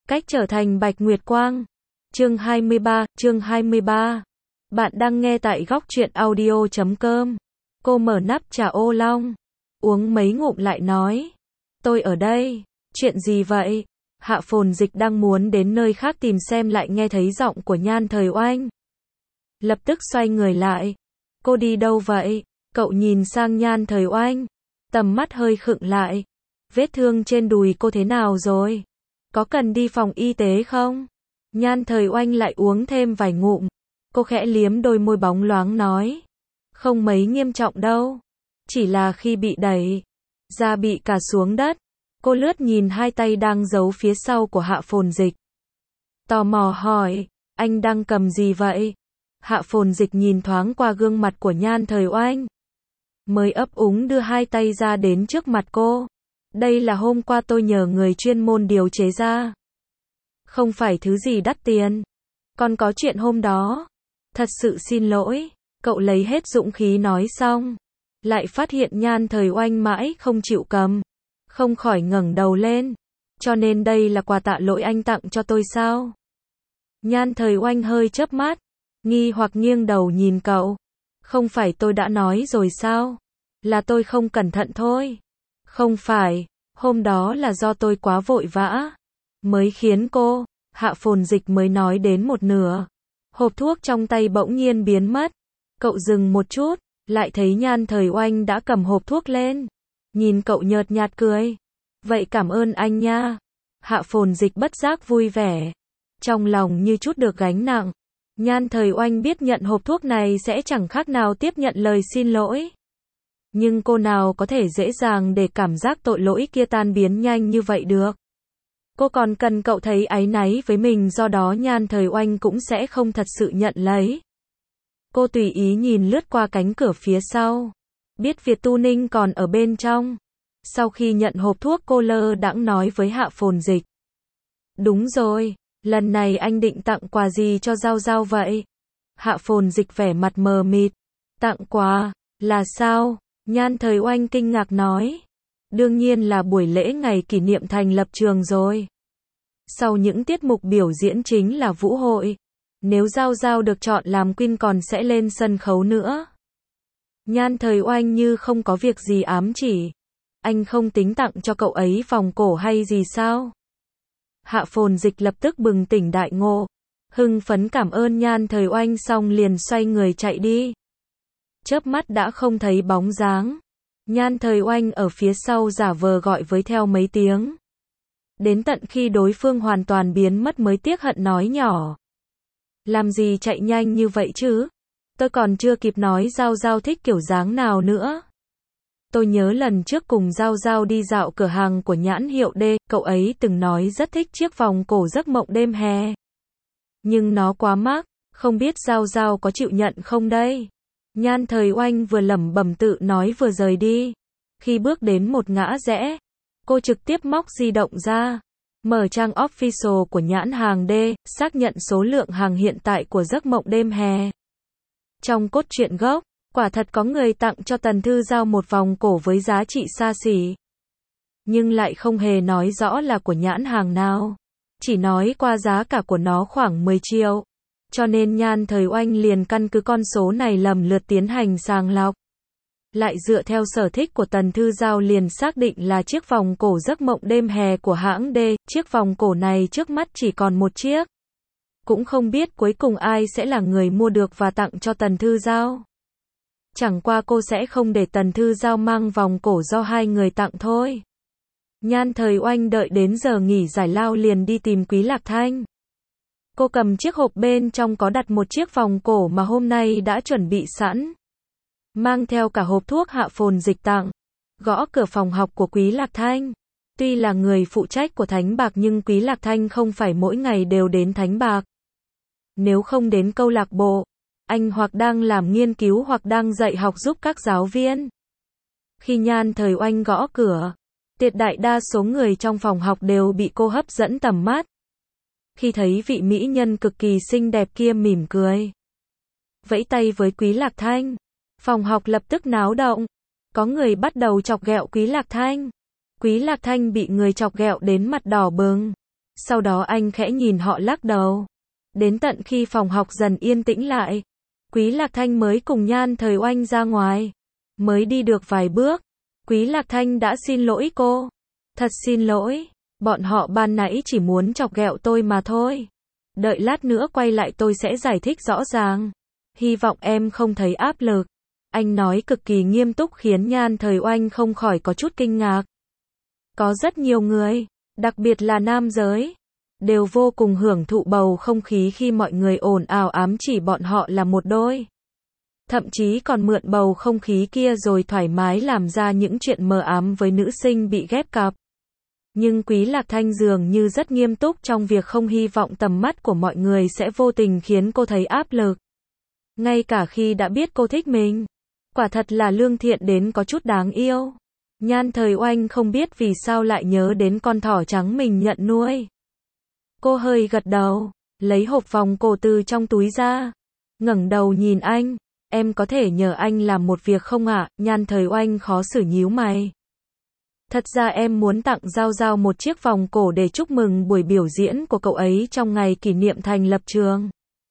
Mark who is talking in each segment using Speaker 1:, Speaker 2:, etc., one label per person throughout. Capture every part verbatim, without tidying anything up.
Speaker 1: Cách trở thành Bạch Nguyệt Quang. Chương hai mươi ba, chương hai mươi ba. Bạn đang nghe tại góc truyện audio chấm com. Cô mở nắp trà ô long, uống mấy ngụm lại nói, tôi ở đây. Chuyện gì vậy? Hạ Phồn Dịch đang muốn đến nơi khác tìm xem lại nghe thấy giọng của Nhan Thời Oanh. Lập tức xoay người lại. Cô đi đâu vậy? Cậu nhìn sang Nhan Thời Oanh, tầm mắt hơi khựng lại. Vết thương trên đùi cô thế nào rồi? Có cần đi phòng y tế không? Nhan Thời Oanh lại uống thêm vài ngụm. Cô khẽ liếm đôi môi bóng loáng nói, không mấy nghiêm trọng đâu. Chỉ là khi bị đẩy ra bị cả xuống đất. Cô lướt nhìn hai tay đang giấu phía sau của Hạ Phồn Dịch, tò mò hỏi, anh đang cầm gì vậy? Hạ Phồn Dịch nhìn thoáng qua gương mặt của Nhan Thời Oanh, mới ấp úng đưa hai tay ra đến trước mặt cô. Đây là hôm qua tôi nhờ người chuyên môn điều chế ra. Không phải thứ gì đắt tiền. Còn có chuyện hôm đó. Thật sự xin lỗi. Cậu lấy hết dũng khí nói xong, lại phát hiện Nhan Thời Oanh mãi không chịu cầm. Không khỏi ngẩng đầu lên. Cho nên đây là quà tạ lỗi anh tặng cho tôi sao? Nhan Thời Oanh hơi chớp mắt, nghi hoặc nghiêng đầu nhìn cậu. Không phải tôi đã nói rồi sao? Là tôi không cẩn thận thôi. Không phải, hôm đó là do tôi quá vội vã, mới khiến cô. Hạ Phồn Dịch mới nói đến một nửa. Hộp thuốc trong tay bỗng nhiên biến mất. Cậu dừng một chút, lại thấy Nhan Thời Oanh đã cầm hộp thuốc lên. Nhìn cậu nhợt nhạt cười. Vậy cảm ơn anh nha. Hạ Phồn Dịch bất giác vui vẻ. Trong lòng như chút được gánh nặng. Nhan Thời Oanh biết nhận hộp thuốc này sẽ chẳng khác nào tiếp nhận lời xin lỗi. Nhưng cô nào có thể dễ dàng để cảm giác tội lỗi kia tan biến nhanh như vậy được. Cô còn cần cậu thấy áy náy với mình, do đó Nhan Thời Oanh cũng sẽ không thật sự nhận lấy. Cô tùy ý nhìn lướt qua cánh cửa phía sau. Biết Việt Tu Ninh còn ở bên trong. Sau khi nhận hộp thuốc cô lơ đãng nói với Hạ Phồn Dịch. Đúng rồi, lần này anh định tặng quà gì cho Giao Giao vậy? Hạ Phồn Dịch vẻ mặt mờ mịt. Tặng quà? Là sao? Nhan Thời Oanh kinh ngạc nói. Đương nhiên là buổi lễ ngày kỷ niệm thành lập trường rồi. Sau những tiết mục biểu diễn chính là vũ hội. Nếu Giao Giao được chọn làm Queen còn sẽ lên sân khấu nữa. Nhan Thời Oanh như không có việc gì ám chỉ. Anh không tính tặng cho cậu ấy vòng cổ hay gì sao? Hạ Phồn Dịch lập tức bừng tỉnh đại ngộ. Hưng phấn cảm ơn Nhan Thời Oanh xong liền xoay người chạy đi. Chớp mắt đã không thấy bóng dáng. Nhan Thời Oanh ở phía sau giả vờ gọi với theo mấy tiếng. Đến tận khi đối phương hoàn toàn biến mất mới tiếc hận nói nhỏ. Làm gì chạy nhanh như vậy chứ? Tôi còn chưa kịp nói Giao Giao thích kiểu dáng nào nữa. Tôi nhớ lần trước cùng Giao Giao đi dạo cửa hàng của nhãn hiệu D, cậu ấy từng nói rất thích chiếc vòng cổ giấc mộng đêm hè. Nhưng nó quá mắc, không biết Giao Giao có chịu nhận không đây? Nhan Thời Oanh vừa lẩm bẩm tự nói vừa rời đi. Khi bước đến một ngã rẽ, cô trực tiếp móc di động ra, mở trang official của nhãn hàng D, xác nhận số lượng hàng hiện tại của giấc mộng đêm hè. Trong cốt truyện gốc, quả thật có người tặng cho Tần Thư Giao một vòng cổ với giá trị xa xỉ. Nhưng lại không hề nói rõ là của nhãn hàng nào. Chỉ nói qua giá cả của nó khoảng mười triệu. Cho nên Nhan Thời Oanh liền căn cứ con số này lầm lượt tiến hành sàng lọc. Lại dựa theo sở thích của Tần Thư Giao liền xác định là chiếc vòng cổ giấc mộng đêm hè của hãng D. Chiếc vòng cổ này trước mắt chỉ còn một chiếc. Cũng không biết cuối cùng ai sẽ là người mua được và tặng cho Tần Thư Giao. Chẳng qua cô sẽ không để Tần Thư Giao mang vòng cổ do hai người tặng thôi. Nhan Thời Oanh đợi đến giờ nghỉ giải lao liền đi tìm Quý Lạc Thanh. Cô cầm chiếc hộp bên trong có đặt một chiếc vòng cổ mà hôm nay đã chuẩn bị sẵn. Mang theo cả hộp thuốc Hạ Phồn Dịch tặng. Gõ cửa phòng học của Quý Lạc Thanh. Tuy là người phụ trách của Thánh Bạc nhưng Quý Lạc Thanh không phải mỗi ngày đều đến Thánh Bạc. Nếu không đến câu lạc bộ, anh hoặc đang làm nghiên cứu hoặc đang dạy học giúp các giáo viên. Khi Nhan Thời Oanh gõ cửa, tuyệt đại đa số người trong phòng học đều bị cô hấp dẫn tầm mắt. Khi thấy vị mỹ nhân cực kỳ xinh đẹp kia mỉm cười, vẫy tay với Quý Lạc Thanh, phòng học lập tức náo động. Có người bắt đầu chọc ghẹo Quý Lạc Thanh. Quý Lạc Thanh bị người chọc ghẹo đến mặt đỏ bừng. Sau đó anh khẽ nhìn họ lắc đầu. Đến tận khi phòng học dần yên tĩnh lại, Quý Lạc Thanh mới cùng Nhan Thời Oanh ra ngoài. Mới đi được vài bước, Quý Lạc Thanh đã xin lỗi cô. Thật xin lỗi, bọn họ ban nãy chỉ muốn chọc ghẹo tôi mà thôi. Đợi lát nữa quay lại tôi sẽ giải thích rõ ràng. Hy vọng em không thấy áp lực. Anh nói cực kỳ nghiêm túc khiến Nhan Thời Oanh không khỏi có chút kinh ngạc. Có rất nhiều người, đặc biệt là nam giới, đều vô cùng hưởng thụ bầu không khí khi mọi người ồn ào ám chỉ bọn họ là một đôi. Thậm chí còn mượn bầu không khí kia rồi thoải mái làm ra những chuyện mờ ám với nữ sinh bị ghép cặp. Nhưng Quý Lạc Thanh dường như rất nghiêm túc trong việc không hy vọng tầm mắt của mọi người sẽ vô tình khiến cô thấy áp lực. Ngay cả khi đã biết cô thích mình. Quả thật là lương thiện đến có chút đáng yêu. Nhan Thời Oanh không biết vì sao lại nhớ đến con thỏ trắng mình nhận nuôi. Cô hơi gật đầu, lấy hộp vòng cổ từ trong túi ra. Ngẩng đầu nhìn anh, em có thể nhờ anh làm một việc không ạ? Nhan Thời Oanh khó xử nhíu mày. Thật ra em muốn tặng Giao Giao một chiếc vòng cổ để chúc mừng buổi biểu diễn của cậu ấy trong ngày kỷ niệm thành lập trường.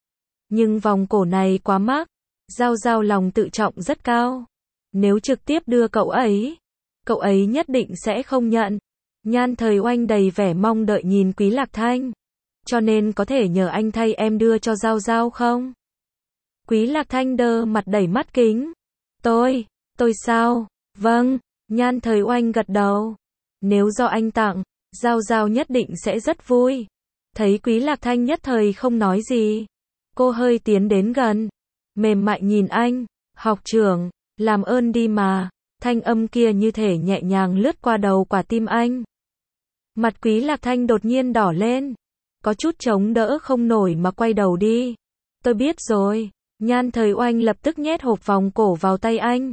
Speaker 1: Nhưng vòng cổ này quá mắc, Giao Giao lòng tự trọng rất cao. Nếu trực tiếp đưa cậu ấy, cậu ấy nhất định sẽ không nhận. Nhan Thời Oanh đầy vẻ mong đợi nhìn Quý Lạc Thanh. Cho nên có thể nhờ anh thay em đưa cho Giao Giao không? Quý Lạc Thanh đơ mặt đẩy mắt kính. Tôi, tôi sao? Vâng, Nhan Thời Oanh gật đầu. Nếu do anh tặng, Giao Giao nhất định sẽ rất vui. Thấy Quý Lạc Thanh nhất thời không nói gì. Cô hơi tiến đến gần, mềm mại nhìn anh. Học trưởng, làm ơn đi mà. Thanh âm kia như thể nhẹ nhàng lướt qua đầu quả tim anh. Mặt Quý Lạc Thanh đột nhiên đỏ lên. Có chút chống đỡ không nổi mà quay đầu đi. Tôi biết rồi. Nhan Thời Oanh lập tức nhét hộp vòng cổ vào tay anh.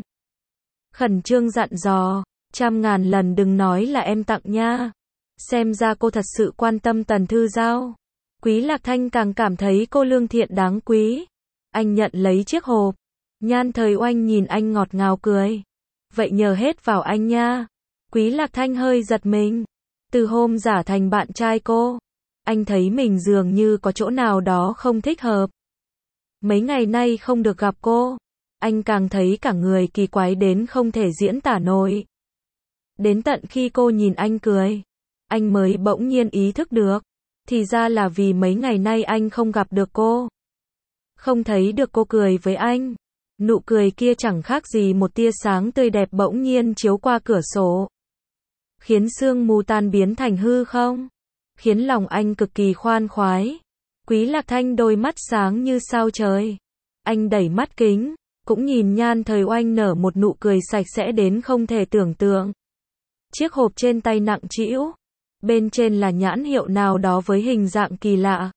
Speaker 1: Khẩn trương dặn dò. Trăm ngàn lần đừng nói là em tặng nha. Xem ra cô thật sự quan tâm Tần Thư Giao. Quý Lạc Thanh càng cảm thấy cô lương thiện đáng quý. Anh nhận lấy chiếc hộp. Nhan Thời Oanh nhìn anh ngọt ngào cười. Vậy nhờ hết vào anh nha. Quý Lạc Thanh hơi giật mình. Từ hôm giả thành bạn trai cô, anh thấy mình dường như có chỗ nào đó không thích hợp. Mấy ngày nay không được gặp cô, anh càng thấy cả người kỳ quái đến không thể diễn tả nổi. Đến tận khi cô nhìn anh cười, anh mới bỗng nhiên ý thức được. Thì ra là vì mấy ngày nay anh không gặp được cô. Không thấy được cô cười với anh. Nụ cười kia chẳng khác gì một tia sáng tươi đẹp bỗng nhiên chiếu qua cửa sổ. Khiến sương mù tan biến thành hư không. Khiến lòng anh cực kỳ khoan khoái. Quý Lạc Thanh đôi mắt sáng như sao trời. Anh đẩy mắt kính, cũng nhìn Nhan Thời Oanh nở một nụ cười sạch sẽ đến không thể tưởng tượng. Chiếc hộp trên tay nặng trĩu. Bên trên là nhãn hiệu nào đó với hình dạng kỳ lạ.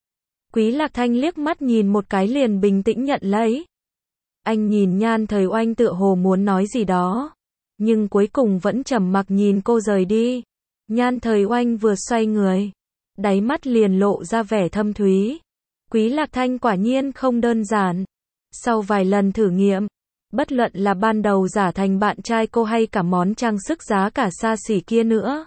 Speaker 1: Quý Lạc Thanh liếc mắt nhìn một cái liền bình tĩnh nhận lấy. Anh nhìn Nhan Thời Oanh tựa hồ muốn nói gì đó. Nhưng cuối cùng vẫn trầm mặc nhìn cô rời đi. Nhan Thời Oanh vừa xoay người, đáy mắt liền lộ ra vẻ thâm thúy. Quý Lạc Thanh quả nhiên không đơn giản. Sau vài lần thử nghiệm, bất luận là ban đầu giả thành bạn trai cô hay cả món trang sức giá cả xa xỉ kia nữa,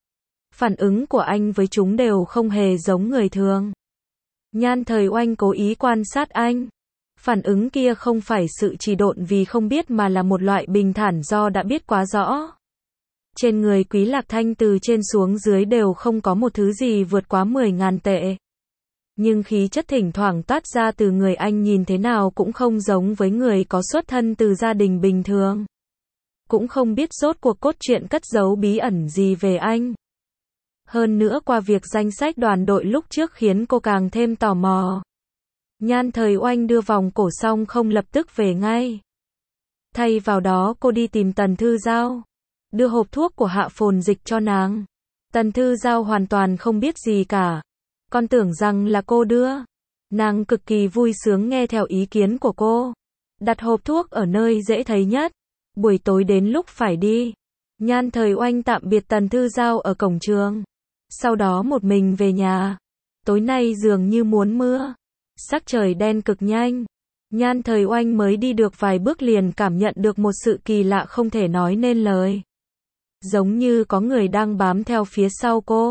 Speaker 1: phản ứng của anh với chúng đều không hề giống người thường. Nhan Thời Oanh cố ý quan sát anh. Phản ứng kia không phải sự trì độn vì không biết mà là một loại bình thản do đã biết quá rõ. Trên người Quý Lạc Thanh từ trên xuống dưới đều không có một thứ gì vượt quá mười ngàn tệ. Nhưng khí chất thỉnh thoảng toát ra từ người anh nhìn thế nào cũng không giống với người có xuất thân từ gia đình bình thường. Cũng không biết rốt cuộc cốt truyện cất giấu bí ẩn gì về anh. Hơn nữa qua việc danh sách đoàn đội lúc trước khiến cô càng thêm tò mò. Nhan Thời Oanh đưa vòng cổ xong không lập tức về ngay. Thay vào đó cô đi tìm Tần Thư Giao, đưa hộp thuốc của Hạ Phồn Dịch cho nàng. Tần Thư Giao hoàn toàn không biết gì cả. Con tưởng rằng là cô đưa. Nàng cực kỳ vui sướng nghe theo ý kiến của cô. Đặt hộp thuốc ở nơi dễ thấy nhất. Buổi tối đến lúc phải đi, Nhan Thời Oanh tạm biệt Tần Thư Giao ở cổng trường. Sau đó một mình về nhà. Tối nay dường như muốn mưa. Sắc trời đen cực nhanh. Nhan Thời Oanh mới đi được vài bước liền cảm nhận được một sự kỳ lạ không thể nói nên lời. Giống như có người đang bám theo phía sau cô.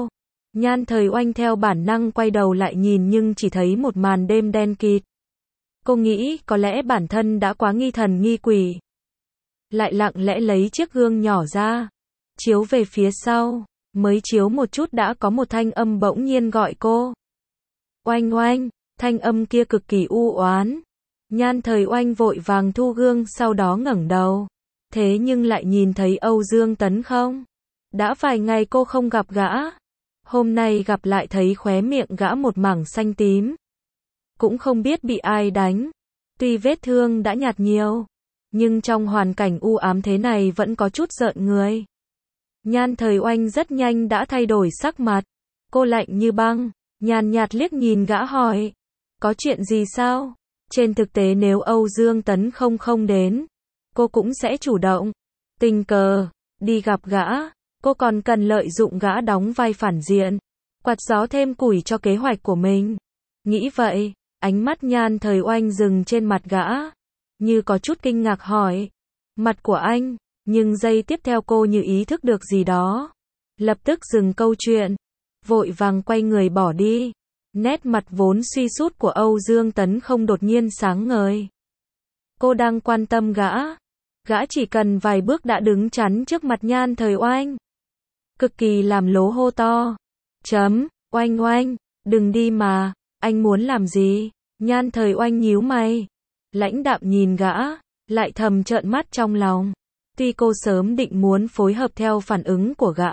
Speaker 1: Nhan Thời Oanh theo bản năng quay đầu lại nhìn nhưng chỉ thấy một màn đêm đen kịt. Cô nghĩ có lẽ bản thân đã quá nghi thần nghi quỷ. Lại lặng lẽ lấy chiếc gương nhỏ ra, chiếu về phía sau, mới chiếu một chút đã có một thanh âm bỗng nhiên gọi cô. Oanh oanh, thanh âm kia cực kỳ u oán. Nhan Thời Oanh vội vàng thu gương sau đó ngẩng đầu. Thế nhưng lại nhìn thấy Âu Dương Tấn không? Đã vài ngày cô không gặp gã. Hôm nay gặp lại thấy khóe miệng gã một mảng xanh tím. Cũng không biết bị ai đánh. Tuy vết thương đã nhạt nhiều, nhưng trong hoàn cảnh u ám thế này vẫn có chút rợn người. Nhan Thời Oanh rất nhanh đã thay đổi sắc mặt. Cô lạnh như băng, nhàn nhạt liếc nhìn gã hỏi. Có chuyện gì sao? Trên thực tế nếu Âu Dương Tấn không không đến, cô cũng sẽ chủ động, tình cờ, đi gặp gã. Cô còn cần lợi dụng gã đóng vai phản diện, quạt gió thêm củi cho kế hoạch của mình. Nghĩ vậy, ánh mắt Nhan Thời Oanh dừng trên mặt gã, như có chút kinh ngạc hỏi. Mặt của anh, nhưng giây tiếp theo cô như ý thức được gì đó. Lập tức dừng câu chuyện, vội vàng quay người bỏ đi. Nét mặt vốn suy sút của Âu Dương Tấn không đột nhiên sáng ngời. Cô đang quan tâm gã. Gã chỉ cần vài bước đã đứng chắn trước mặt Nhan Thời Oanh. Cực kỳ làm lố hô to. Chấm, Oanh Oanh, đừng đi mà, anh muốn làm gì? Nhan Thời Oanh nhíu mày. Lãnh đạm nhìn gã, lại thầm trợn mắt trong lòng. Tuy cô sớm định muốn phối hợp theo phản ứng của gã,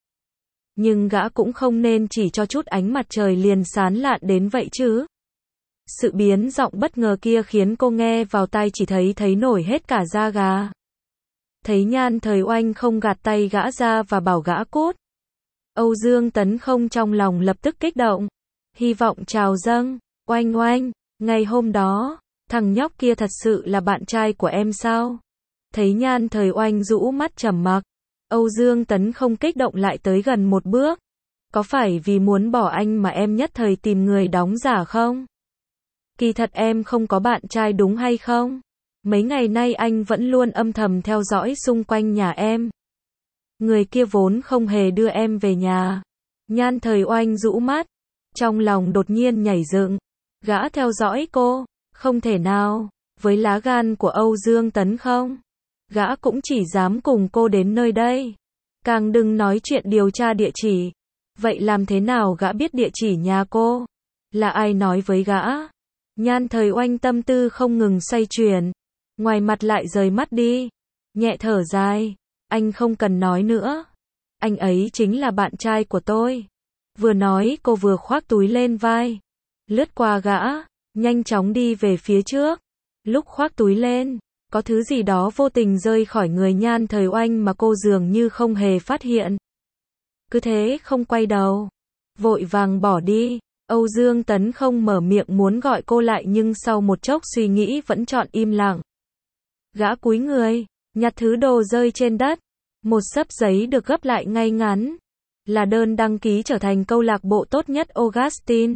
Speaker 1: nhưng gã cũng không nên chỉ cho chút ánh mặt trời liền sán lạn đến vậy chứ. Sự biến giọng bất ngờ kia khiến cô nghe vào tai chỉ thấy thấy nổi hết cả da gà. Thấy Nhan Thời Oanh không gạt tay gã ra và bảo gã cút, Âu Dương Tấn không trong lòng lập tức kích động. Hy vọng trào dâng. Oanh Oanh, ngày hôm đó, thằng nhóc kia thật sự là bạn trai của em sao? Thấy Nhan Thời Oanh rũ mắt trầm mặc, Âu Dương Tấn không kích động lại tới gần một bước. Có phải vì muốn bỏ anh mà em nhất thời tìm người đóng giả không? Kỳ thật em không có bạn trai đúng hay không? Mấy ngày nay anh vẫn luôn âm thầm theo dõi xung quanh nhà em. Người kia vốn không hề đưa em về nhà. Nhan Thời Oanh rũ mắt, trong lòng đột nhiên nhảy dựng. Gã theo dõi cô? Không thể nào. Với lá gan của Âu Dương Tấn không? Gã cũng chỉ dám cùng cô đến nơi đây. Càng đừng nói chuyện điều tra địa chỉ. Vậy làm thế nào gã biết địa chỉ nhà cô? Là ai nói với gã? Nhan Thời Oanh tâm tư không ngừng xoay chuyển. Ngoài mặt lại rời mắt đi. Nhẹ thở dài. Anh không cần nói nữa. Anh ấy chính là bạn trai của tôi. Vừa nói cô vừa khoác túi lên vai. Lướt qua gã, nhanh chóng đi về phía trước. Lúc khoác túi lên, có thứ gì đó vô tình rơi khỏi người Nhan Thời Oanh mà cô dường như không hề phát hiện. Cứ thế không quay đầu, vội vàng bỏ đi. Âu Dương Tấn không mở miệng muốn gọi cô lại nhưng sau một chốc suy nghĩ vẫn chọn im lặng. Gã cúi người, nhặt thứ đồ rơi trên đất. Một xấp giấy được gấp lại ngay ngắn. Là đơn đăng ký trở thành câu lạc bộ tốt nhất Augustine.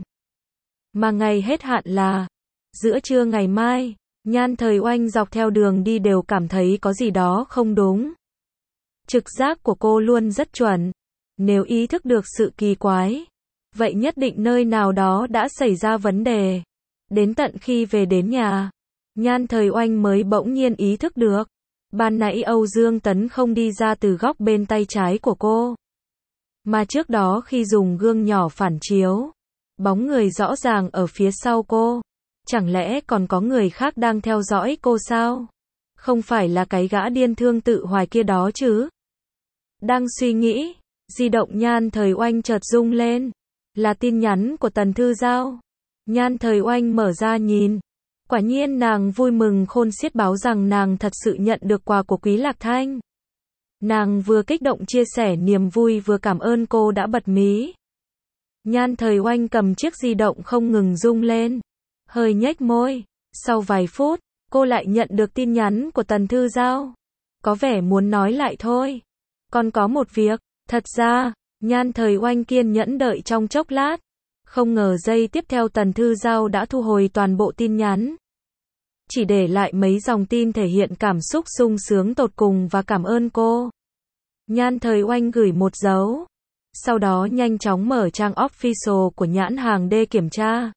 Speaker 1: Mà ngày hết hạn là giữa trưa ngày mai. Nhan Thời Oanh dọc theo đường đi đều cảm thấy có gì đó không đúng. Trực giác của cô luôn rất chuẩn. Nếu ý thức được sự kỳ quái, vậy nhất định nơi nào đó đã xảy ra vấn đề. Đến tận khi về đến nhà, Nhan Thời Oanh mới bỗng nhiên ý thức được. Ban nãy Âu Dương Tấn không đi ra từ góc bên tay trái của cô. Mà trước đó khi dùng gương nhỏ phản chiếu, bóng người rõ ràng ở phía sau cô. Chẳng lẽ còn có người khác đang theo dõi cô sao? Không phải là cái gã điên thương tự hoài kia đó chứ? Đang suy nghĩ, di động Nhan Thời Oanh chợt rung lên. Là tin nhắn của Tần Thư Giao. Nhan Thời Oanh mở ra nhìn. Quả nhiên nàng vui mừng khôn xiết báo rằng nàng thật sự nhận được quà của Quý Lạc Thanh. Nàng vừa kích động chia sẻ niềm vui vừa cảm ơn cô đã bật mí. Nhan Thời Oanh cầm chiếc di động không ngừng rung lên. Hơi nhếch môi. Sau vài phút, cô lại nhận được tin nhắn của Tần Thư Giao. Có vẻ muốn nói lại thôi. Còn có một việc. Thật ra, Nhan Thời Oanh kiên nhẫn đợi trong chốc lát. Không ngờ giây tiếp theo Tần Thư Giao đã thu hồi toàn bộ tin nhắn. Chỉ để lại mấy dòng tin thể hiện cảm xúc sung sướng tột cùng và cảm ơn cô. Nhan Thời Oanh gửi một dấu sau đó nhanh chóng mở trang official của nhãn hàng để kiểm tra.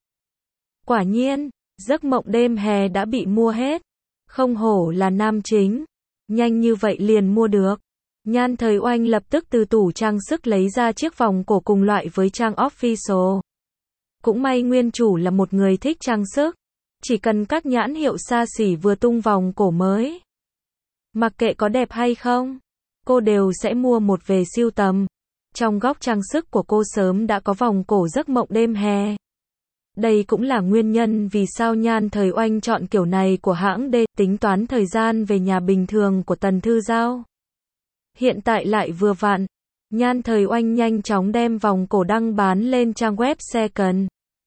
Speaker 1: Quả nhiên, giấc mộng đêm hè đã bị mua hết. Không hổ là nam chính. Nhanh như vậy liền mua được. Nhan Thời Oanh lập tức từ tủ trang sức lấy ra chiếc vòng cổ cùng loại với trang official. Cũng may nguyên chủ là một người thích trang sức. Chỉ cần các nhãn hiệu xa xỉ vừa tung vòng cổ mới. Mặc kệ có đẹp hay không, cô đều sẽ mua một về sưu tầm. Trong góc trang sức của cô sớm đã có vòng cổ giấc mộng đêm hè. Đây cũng là nguyên nhân vì sao Nhan Thời Oanh chọn kiểu này của hãng D, tính toán thời gian về nhà bình thường của Tần Thư Giao. Hiện tại lại vừa vặn, Nhan Thời Oanh nhanh chóng đem vòng cổ đăng bán lên trang web second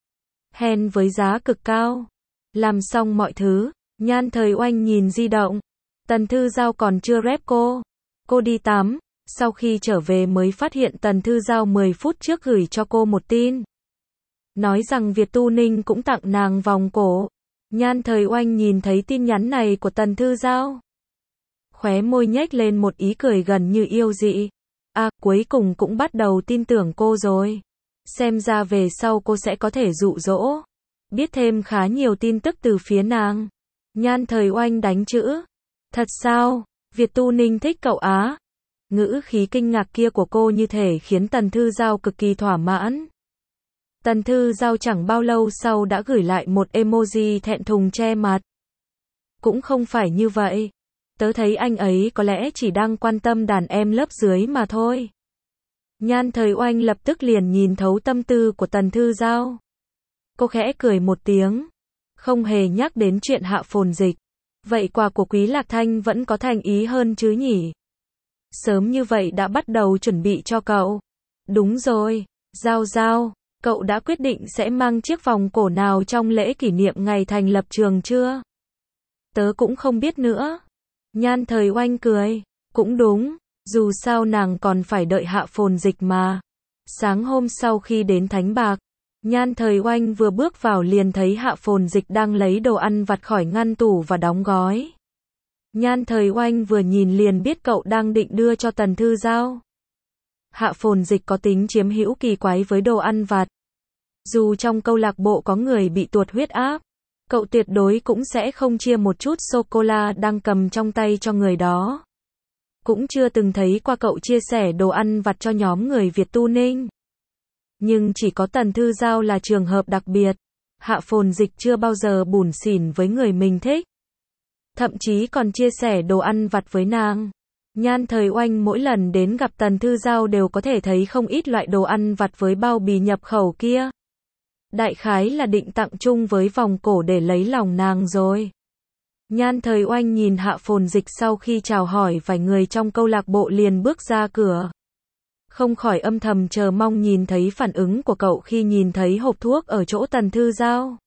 Speaker 1: hand với giá cực cao. Làm xong mọi thứ, Nhan Thời Oanh nhìn di động. Tần Thư Giao còn chưa rep cô. Cô đi tắm, sau khi trở về mới phát hiện Tần Thư Giao mười phút trước gửi cho cô một tin. Nói rằng Việt Tu Ninh cũng tặng nàng vòng cổ. Nhan Thời Oanh nhìn thấy tin nhắn này của Tần Thư Giao. Khóe môi nhếch lên một ý cười gần như yêu dị. À, cuối cùng cũng bắt đầu tin tưởng cô rồi. Xem ra về sau cô sẽ có thể dụ dỗ. Biết thêm khá nhiều tin tức từ phía nàng. Nhan Thời Oanh đánh chữ. Thật sao? Việt Tu Ninh thích cậu á? Ngữ khí kinh ngạc kia của cô như thể khiến Tần Thư Giao cực kỳ thỏa mãn. Tần Thư Giao chẳng bao lâu sau đã gửi lại một emoji thẹn thùng che mặt. Cũng không phải như vậy. Tớ thấy anh ấy có lẽ chỉ đang quan tâm đàn em lớp dưới mà thôi. Nhan Thời Oanh lập tức liền nhìn thấu tâm tư của Tần Thư Giao. Cô khẽ cười một tiếng. Không hề nhắc đến chuyện Hạ Phồn Dịch. Vậy quà của Quý Lạc Thanh vẫn có thành ý hơn chứ nhỉ? Sớm như vậy đã bắt đầu chuẩn bị cho cậu. Đúng rồi, Giao Giao, cậu đã quyết định sẽ mang chiếc vòng cổ nào trong lễ kỷ niệm ngày thành lập trường chưa? Tớ cũng không biết nữa. Nhan Thời Oanh cười. Cũng đúng, dù sao nàng còn phải đợi Hạ Phồn Dịch mà. Sáng hôm sau khi đến Thánh Bạc, Nhan Thời Oanh vừa bước vào liền thấy Hạ Phồn Dịch đang lấy đồ ăn vặt khỏi ngăn tủ và đóng gói. Nhan Thời Oanh vừa nhìn liền biết cậu đang định đưa cho Tần Thư Giao. Hạ Phồn Dịch có tính chiếm hữu kỳ quái với đồ ăn vặt. Dù trong câu lạc bộ có người bị tuột huyết áp, cậu tuyệt đối cũng sẽ không chia một chút sô-cô-la đang cầm trong tay cho người đó. Cũng chưa từng thấy qua cậu chia sẻ đồ ăn vặt cho nhóm người Việt Tu Ninh. Nhưng chỉ có Tần Thư Giao là trường hợp đặc biệt. Hạ Phồn Dịch chưa bao giờ bủn xỉn với người mình thích. Thậm chí còn chia sẻ đồ ăn vặt với nàng. Nhan Thời Oanh mỗi lần đến gặp Tần Thư Giao đều có thể thấy không ít loại đồ ăn vặt với bao bì nhập khẩu kia. Đại khái là định tặng chung với vòng cổ để lấy lòng nàng rồi. Nhan Thời Oanh nhìn Hạ Phồn Dịch sau khi chào hỏi vài người trong câu lạc bộ liền bước ra cửa. Không khỏi âm thầm chờ mong nhìn thấy phản ứng của cậu khi nhìn thấy hộp thuốc ở chỗ Tần Thư Giao.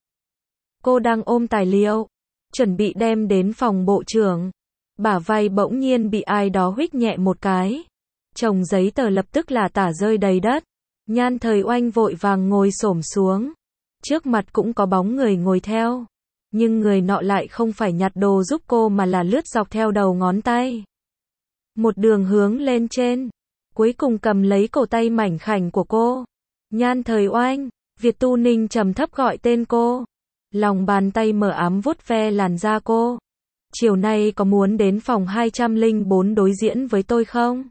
Speaker 1: Cô đang ôm tài liệu, chuẩn bị đem đến phòng bộ trưởng. Bả vai bỗng nhiên bị ai đó huých nhẹ một cái. Chồng giấy tờ lập tức là tả rơi đầy đất. Nhan Thời Oanh vội vàng ngồi xổm xuống. Trước mặt cũng có bóng người ngồi theo. Nhưng người nọ lại không phải nhặt đồ giúp cô mà là lướt dọc theo đầu ngón tay. Một đường hướng lên trên. Cuối cùng cầm lấy cổ tay mảnh khảnh của cô. Nhan Thời Oanh, Việt Tu Ninh trầm thấp gọi tên cô. Lòng bàn tay mờ ám vuốt ve làn da cô. Chiều nay có muốn đến phòng hai trăm lẻ bốn đối diễn với tôi không?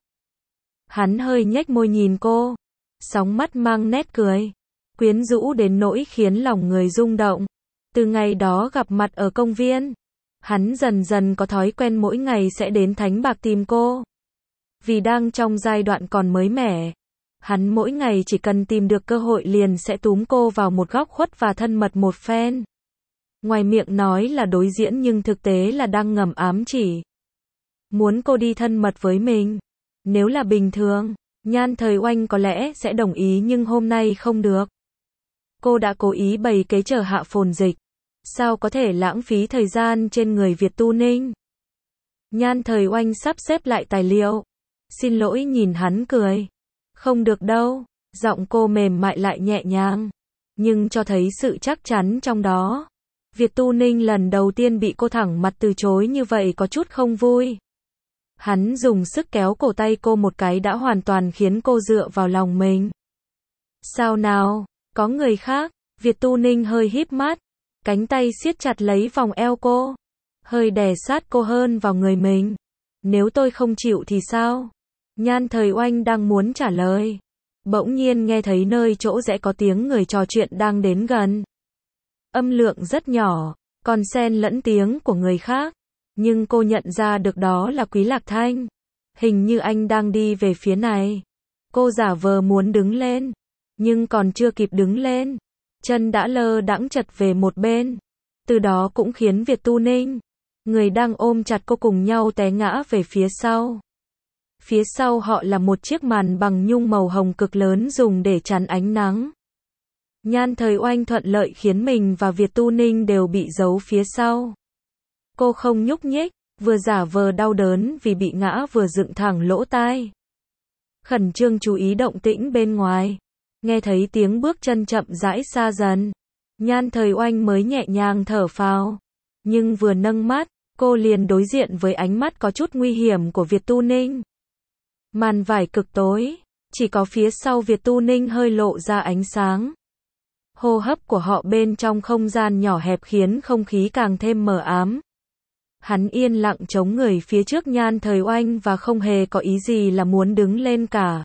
Speaker 1: Hắn hơi nhếch môi nhìn cô. Sóng mắt mang nét cười. Quyến rũ đến nỗi khiến lòng người rung động. Từ ngày đó gặp mặt ở công viên, hắn dần dần có thói quen mỗi ngày sẽ đến Thánh Bạc tìm cô. Vì đang trong giai đoạn còn mới mẻ, hắn mỗi ngày chỉ cần tìm được cơ hội liền sẽ túm cô vào một góc khuất và thân mật một phen. Ngoài miệng nói là đối diễn nhưng thực tế là đang ngầm ám chỉ. Muốn cô đi thân mật với mình. Nếu là bình thường, Nhan Thời Oanh có lẽ sẽ đồng ý nhưng hôm nay không được. Cô đã cố ý bày kế chờ Hạ Phồn Dịch. Sao có thể lãng phí thời gian trên người Việt Tu Ninh? Nhan Thời Oanh sắp xếp lại tài liệu. Xin lỗi nhìn hắn cười. Không được đâu. Giọng cô mềm mại lại nhẹ nhàng. Nhưng cho thấy sự chắc chắn trong đó. Việt Tu Ninh lần đầu tiên bị cô thẳng mặt từ chối như vậy có chút không vui. Hắn dùng sức kéo cổ tay cô một cái đã hoàn toàn khiến cô dựa vào lòng mình. Sao nào, có người khác? Việt Tu Ninh hơi híp mắt, cánh tay siết chặt lấy vòng eo cô, hơi đè sát cô hơn vào người mình. Nếu tôi không chịu thì sao? Nhan Thời Oanh đang muốn trả lời, bỗng nhiên nghe thấy nơi chỗ rẽ có tiếng người trò chuyện đang đến gần. Âm lượng rất nhỏ, còn xen lẫn tiếng của người khác, nhưng cô nhận ra được đó là Quý Lạc Thanh. Hình như anh đang đi về phía này. Cô giả vờ muốn đứng lên, nhưng còn chưa kịp đứng lên, chân đã lơ đãng chật về một bên. Từ đó cũng khiến Việt Tu Ninh, người đang ôm chặt cô, cùng nhau té ngã về phía sau. Phía sau họ là một chiếc màn bằng nhung màu hồng cực lớn dùng để chắn ánh nắng. Nhan Thời Oanh thuận lợi khiến mình và Việt Tu Ninh đều bị giấu phía sau. Cô không nhúc nhích, vừa giả vờ đau đớn vì bị ngã vừa dựng thẳng lỗ tai. Khẩn trương chú ý động tĩnh bên ngoài. Nghe thấy tiếng bước chân chậm rãi xa dần, Nhan Thời Oanh mới nhẹ nhàng thở phào. Nhưng vừa nâng mắt, cô liền đối diện với ánh mắt có chút nguy hiểm của Việt Tu Ninh. Màn vải cực tối, chỉ có phía sau Việt Tu Ninh hơi lộ ra ánh sáng. Hô hấp của họ bên trong không gian nhỏ hẹp khiến không khí càng thêm mờ ám. Hắn yên lặng chống người phía trước Nhan Thời Oanh và không hề có ý gì là muốn đứng lên cả.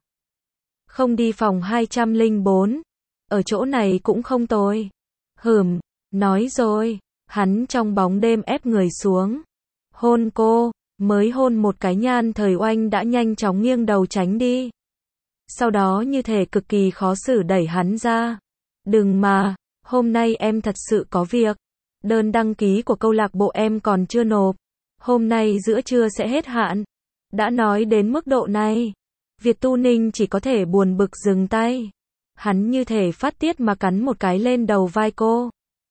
Speaker 1: Không đi phòng hai trăm lẻ bốn, ở chỗ này cũng không tồi. Hừm, nói rồi, hắn trong bóng đêm ép người xuống. Hôn cô, mới hôn một cái Nhan Thời Oanh đã nhanh chóng nghiêng đầu tránh đi. Sau đó như thể cực kỳ khó xử đẩy hắn ra. Đừng mà, hôm nay em thật sự có việc. Đơn đăng ký của câu lạc bộ em còn chưa nộp. Hôm nay giữa trưa sẽ hết hạn. Đã nói đến mức độ này, Việt Tu Ninh chỉ có thể buồn bực dừng tay. Hắn như thể phát tiết mà cắn một cái lên đầu vai cô.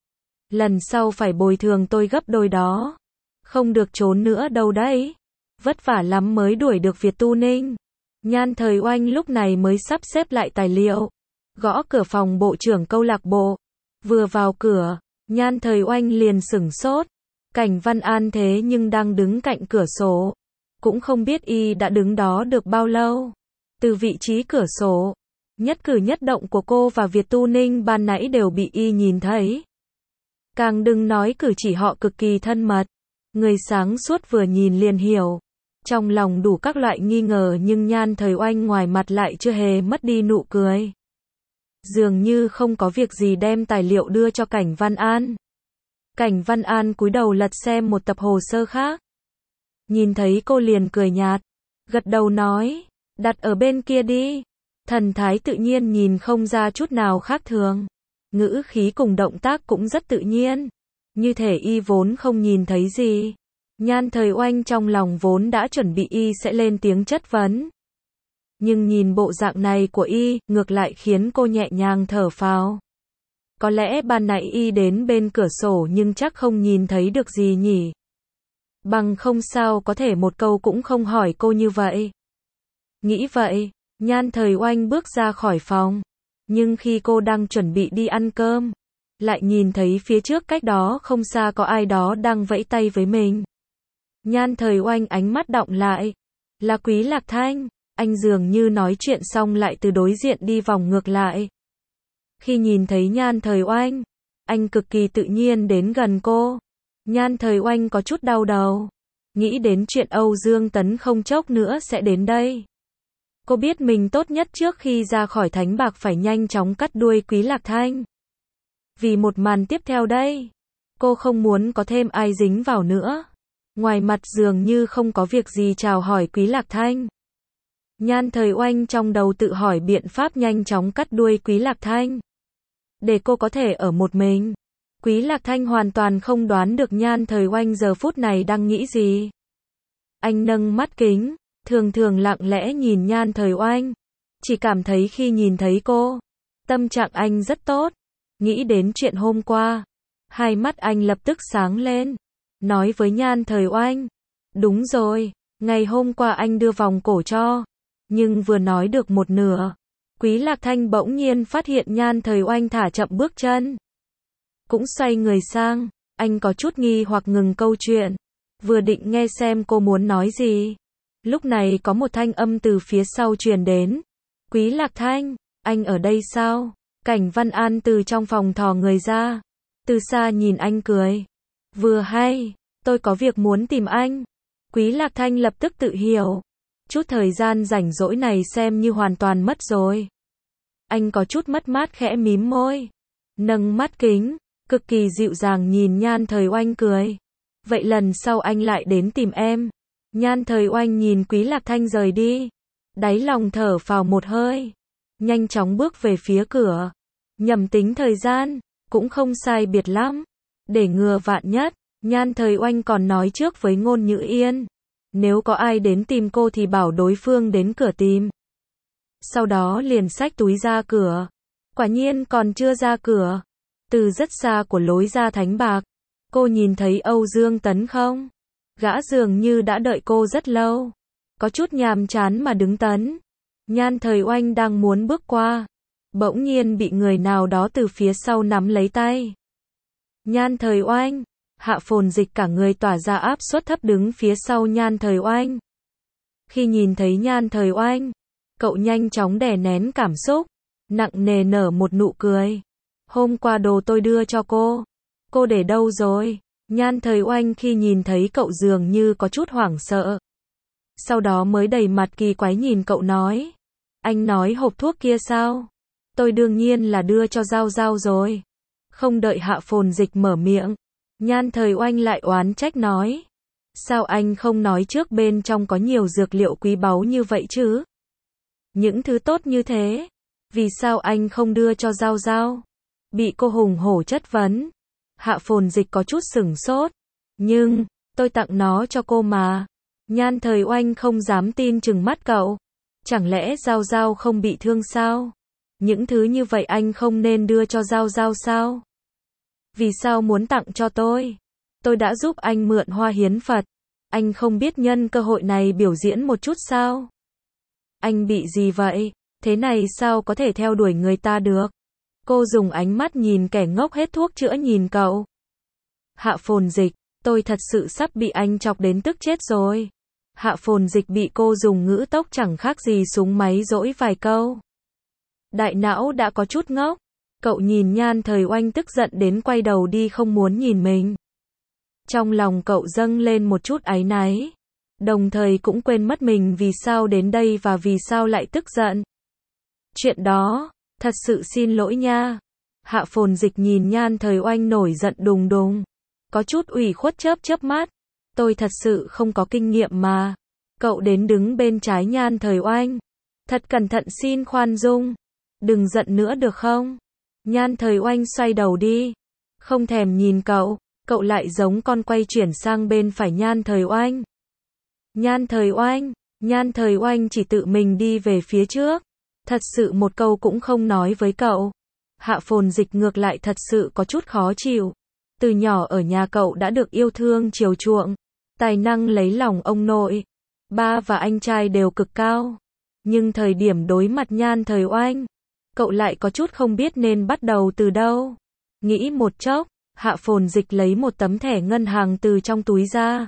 Speaker 1: Lần sau phải bồi thường tôi gấp đôi đó. Không được trốn nữa đâu đấy. Vất vả lắm mới đuổi được Việt Tu Ninh. Nhan Thời Oanh lúc này mới sắp xếp lại tài liệu, gõ cửa phòng bộ trưởng câu lạc bộ. Vừa vào cửa, Nhan Thời Oanh liền sửng sốt. Cảnh Văn An thế nhưng đang đứng cạnh cửa sổ. Cũng không biết y đã đứng đó được bao lâu. Từ vị trí cửa sổ, nhất cử nhất động của cô và Việt Tu Ninh ban nãy đều bị y nhìn thấy. Càng đừng nói cử chỉ họ cực kỳ thân mật. Người sáng suốt vừa nhìn liền hiểu. Trong lòng đủ các loại nghi ngờ nhưng Nhan Thời Oanh ngoài mặt lại chưa hề mất đi nụ cười. Dường như không có việc gì đem tài liệu đưa cho Cảnh Văn An. Cảnh Văn An cúi đầu lật xem một tập hồ sơ khác. Nhìn thấy cô liền cười nhạt, gật đầu nói, đặt ở bên kia đi. Thần thái tự nhiên nhìn không ra chút nào khác thường. Ngữ khí cùng động tác cũng rất tự nhiên. Như thể y vốn không nhìn thấy gì. Nhan Thời Oanh trong lòng vốn đã chuẩn bị y sẽ lên tiếng chất vấn. Nhưng nhìn bộ dạng này của y, ngược lại khiến cô nhẹ nhàng thở phào. Có lẽ ban nãy y đến bên cửa sổ nhưng chắc không nhìn thấy được gì nhỉ. Bằng không sao có thể một câu cũng không hỏi cô như vậy. Nghĩ vậy, Nhan Thời Oanh bước ra khỏi phòng. Nhưng khi cô đang chuẩn bị đi ăn cơm, lại nhìn thấy phía trước cách đó không xa có ai đó đang vẫy tay với mình. Nhan Thời Oanh ánh mắt đọng lại. Là Quý Lạc Thanh. Anh dường như nói chuyện xong lại từ đối diện đi vòng ngược lại. Khi nhìn thấy Nhan Thời Oanh, anh cực kỳ tự nhiên đến gần cô. Nhan Thời Oanh có chút đau đầu. Nghĩ đến chuyện Âu Dương Tấn không chốc nữa sẽ đến đây. Cô biết mình tốt nhất trước khi ra khỏi Thánh Bạc phải nhanh chóng cắt đuôi Quý Lạc Thanh. Vì một màn tiếp theo đây, cô không muốn có thêm ai dính vào nữa. Ngoài mặt dường như không có việc gì chào hỏi Quý Lạc Thanh. Nhan Thời Oanh trong đầu tự hỏi biện pháp nhanh chóng cắt đuôi Quý Lạc Thanh. Để cô có thể ở một mình. Quý Lạc Thanh hoàn toàn không đoán được Nhan Thời Oanh giờ phút này đang nghĩ gì. Anh nâng mắt kính, thường thường lặng lẽ nhìn Nhan Thời Oanh. Chỉ cảm thấy khi nhìn thấy cô, tâm trạng anh rất tốt. Nghĩ đến chuyện hôm qua, hai mắt anh lập tức sáng lên. Nói với Nhan Thời Oanh, đúng rồi, ngày hôm qua anh đưa vòng cổ cho. Nhưng vừa nói được một nửa, Quý Lạc Thanh bỗng nhiên phát hiện Nhan Thời Oanh thả chậm bước chân. Cũng xoay người sang, anh có chút nghi hoặc ngừng câu chuyện. Vừa định nghe xem cô muốn nói gì. Lúc này có một thanh âm từ phía sau truyền đến. Quý Lạc Thanh, anh ở đây sao? Cảnh Văn An từ trong phòng thò người ra. Từ xa nhìn anh cười. Vừa hay, tôi có việc muốn tìm anh. Quý Lạc Thanh lập tức tự hiểu. Chút thời gian rảnh rỗi này xem như hoàn toàn mất rồi. Anh có chút mất mát khẽ mím môi. Nâng mắt kính, cực kỳ dịu dàng nhìn Nhan Thời Oanh cười. Vậy lần sau anh lại đến tìm em. Nhan Thời Oanh nhìn Quý Lạc Thanh rời đi. Đáy lòng thở phào một hơi. Nhanh chóng bước về phía cửa. Nhầm tính thời gian, cũng không sai biệt lắm. Để ngừa vạn nhất, Nhan Thời Oanh còn nói trước với Ngôn Nhữ Yên. Nếu có ai đến tìm cô thì bảo đối phương đến cửa tìm. Sau đó liền xách túi ra cửa. Quả nhiên còn chưa ra cửa. Từ rất xa của lối ra Thánh Bạc, cô nhìn thấy Âu Dương Tấn không? Gã dường như đã đợi cô rất lâu. Có chút nhàm chán mà đứng tấn. Nhan Thời Oanh đang muốn bước qua. Bỗng nhiên bị người nào đó từ phía sau nắm lấy tay. Nhan Thời Oanh. Hạ Phồn Dịch cả người tỏa ra áp suất thấp đứng phía sau Nhan Thời Oanh. Khi nhìn thấy Nhan Thời Oanh, cậu nhanh chóng đè nén cảm xúc, nặng nề nở một nụ cười. Hôm qua đồ tôi đưa cho cô, cô để đâu rồi? Nhan Thời Oanh khi nhìn thấy cậu dường như có chút hoảng sợ. Sau đó mới đầy mặt kỳ quái nhìn cậu nói. Anh nói hộp thuốc kia sao? Tôi đương nhiên là đưa cho Giao Giao rồi. Không đợi Hạ Phồn Dịch mở miệng, Nhan Thời Oanh lại oán trách nói. Sao anh không nói trước bên trong có nhiều dược liệu quý báu như vậy chứ? Những thứ tốt như thế, vì sao anh không đưa cho Giao Giao? Bị cô hùng hổ chất vấn. Hạ Phồn Dịch có chút sửng sốt. Nhưng, tôi tặng nó cho cô mà. Nhan Thời Oanh không dám tin chừng mắt cậu. Chẳng lẽ Giao Giao không bị thương sao? Những thứ như vậy anh không nên đưa cho Giao Giao sao? Vì sao muốn tặng cho tôi? Tôi đã giúp anh mượn hoa hiến Phật. Anh không biết nhân cơ hội này biểu diễn một chút sao? Anh bị gì vậy? Thế này sao có thể theo đuổi người ta được? Cô dùng ánh mắt nhìn kẻ ngốc hết thuốc chữa nhìn cậu. Hạ Phồn Dịch, tôi thật sự sắp bị anh chọc đến tức chết rồi. Hạ Phồn Dịch bị cô dùng ngữ tốc chẳng khác gì súng máy dỗi vài câu. Đại não đã có chút ngốc. Cậu nhìn Nhan Thời Oanh tức giận đến quay đầu đi không muốn nhìn mình. Trong lòng cậu dâng lên một chút áy náy. Đồng thời cũng quên mất mình vì sao đến đây và vì sao lại tức giận. Chuyện đó, thật sự xin lỗi nha. Hạ Phồn Dịch nhìn Nhan Thời Oanh nổi giận đùng đùng. Có chút ủy khuất chớp chớp mắt. Tôi thật sự không có kinh nghiệm mà. Cậu đến đứng bên trái Nhan Thời Oanh. Thật cẩn thận xin khoan dung. Đừng giận nữa được không? Nhan Thời Oanh xoay đầu đi. Không thèm nhìn cậu. Cậu lại giống con quay chuyển sang bên phải Nhan Thời Oanh. Nhan Thời Oanh. Nhan Thời Oanh chỉ tự mình đi về phía trước. Thật sự một câu cũng không nói với cậu. Hạ Phồn Dịch ngược lại thật sự có chút khó chịu. Từ nhỏ ở nhà cậu đã được yêu thương chiều chuộng. Tài năng lấy lòng ông nội. Ba và anh trai đều cực cao. Nhưng thời điểm đối mặt Nhan Thời Oanh, cậu lại có chút không biết nên bắt đầu từ đâu. Nghĩ một chốc, Hạ Phồn Dịch lấy một tấm thẻ ngân hàng từ trong túi ra.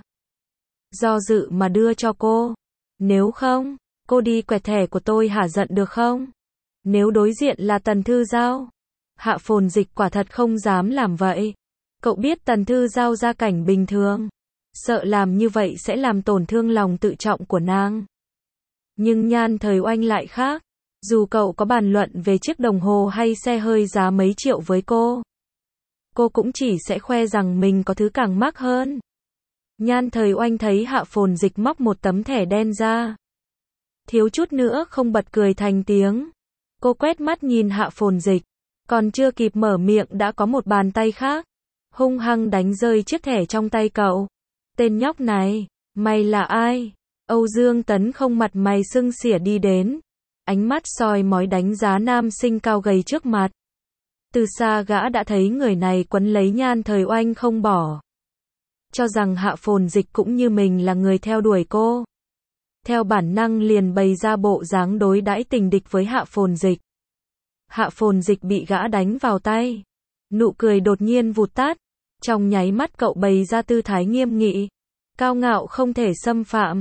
Speaker 1: Do dự mà đưa cho cô. Nếu không, cô đi quẹt thẻ của tôi hả giận được không? Nếu đối diện là Tần Thư Giao. Hạ Phồn Dịch quả thật không dám làm vậy. Cậu biết Tần Thư Giao gia cảnh bình thường. Sợ làm như vậy sẽ làm tổn thương lòng tự trọng của nàng. Nhưng Nhan Thời Oanh lại khác. Dù cậu có bàn luận về chiếc đồng hồ hay xe hơi giá mấy triệu với cô, cô cũng chỉ sẽ khoe rằng mình có thứ càng mắc hơn. Nhan Thời Oanh thấy Hạ Phồn Dịch móc một tấm thẻ đen ra. Thiếu chút nữa không bật cười thành tiếng. Cô quét mắt nhìn Hạ Phồn Dịch. Còn chưa kịp mở miệng đã có một bàn tay khác hung hăng đánh rơi chiếc thẻ trong tay cậu. Tên nhóc này, mày là ai? Âu Dương Tấn không mặt mày sưng xỉa đi đến. Ánh mắt soi mói đánh giá nam sinh cao gầy trước mặt. Từ xa gã đã thấy người này quấn lấy Nhan Thời Oanh không bỏ. Cho rằng Hạ Phồn Dịch cũng như mình là người theo đuổi cô. Theo bản năng liền bày ra bộ dáng đối đãi tình địch với Hạ Phồn Dịch. Hạ Phồn Dịch bị gã đánh vào tay. Nụ cười đột nhiên vụt tắt. Trong nháy mắt cậu bày ra tư thái nghiêm nghị. Cao ngạo không thể xâm phạm.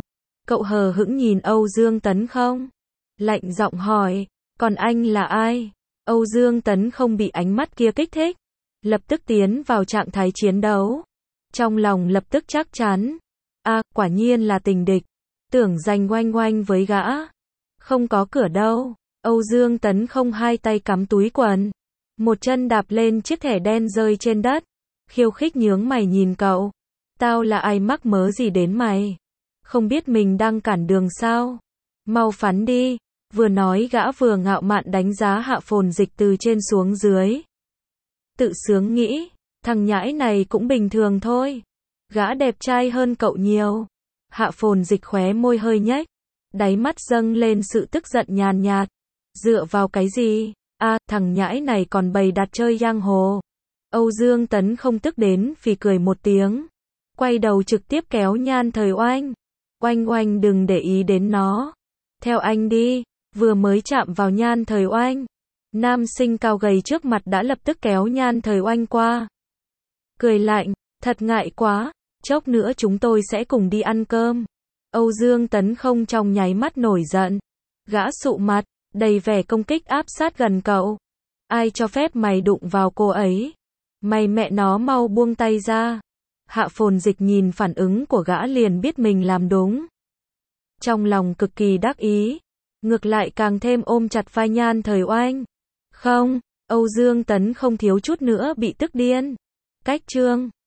Speaker 1: Cậu hờ hững nhìn Âu Dương Tấn không? Lạnh giọng hỏi, còn anh là ai? Âu Dương Tấn không bị ánh mắt kia kích thích, lập tức tiến vào trạng thái chiến đấu. Trong lòng lập tức chắc chắn, a, à, quả nhiên là tình địch, tưởng giành oanh oanh với gã. Không có cửa đâu. Âu Dương Tấn không hai tay cắm túi quần, một chân đạp lên chiếc thẻ đen rơi trên đất, khiêu khích nhướng mày nhìn cậu. Tao là ai mắc mớ gì đến mày? Không biết mình đang cản đường sao? Mau phắn đi. Vừa nói gã vừa ngạo mạn đánh giá Hạ Phồn Dịch từ trên xuống dưới. Tự sướng nghĩ, thằng nhãi này cũng bình thường thôi. Gã đẹp trai hơn cậu nhiều. Hạ Phồn Dịch khóe môi hơi nhếch, đáy mắt dâng lên sự tức giận nhàn nhạt. Dựa vào cái gì? A, à, thằng nhãi này còn bày đặt chơi giang hồ. Âu Dương Tấn không tức đến phì cười một tiếng, quay đầu trực tiếp kéo Nhan Thời Oanh. Oanh oanh đừng để ý đến nó. Theo anh đi. Vừa mới chạm vào Nhan Thời Oanh, nam sinh cao gầy trước mặt đã lập tức kéo Nhan Thời Oanh qua. Cười lạnh, thật ngại quá, chốc nữa chúng tôi sẽ cùng đi ăn cơm. Âu Dương Tấn không trong nháy mắt nổi giận. Gã sụ mặt, đầy vẻ công kích áp sát gần cậu. Ai cho phép mày đụng vào cô ấy? Mày mẹ nó mau buông tay ra. Hạ Phồn Dịch nhìn phản ứng của gã liền biết mình làm đúng. Trong lòng cực kỳ đắc ý, ngược lại càng thêm ôm chặt vai Nhan Thời Oanh. Không, Âu Dương Tấn không thiếu chút nữa bị tức điên. Cách chương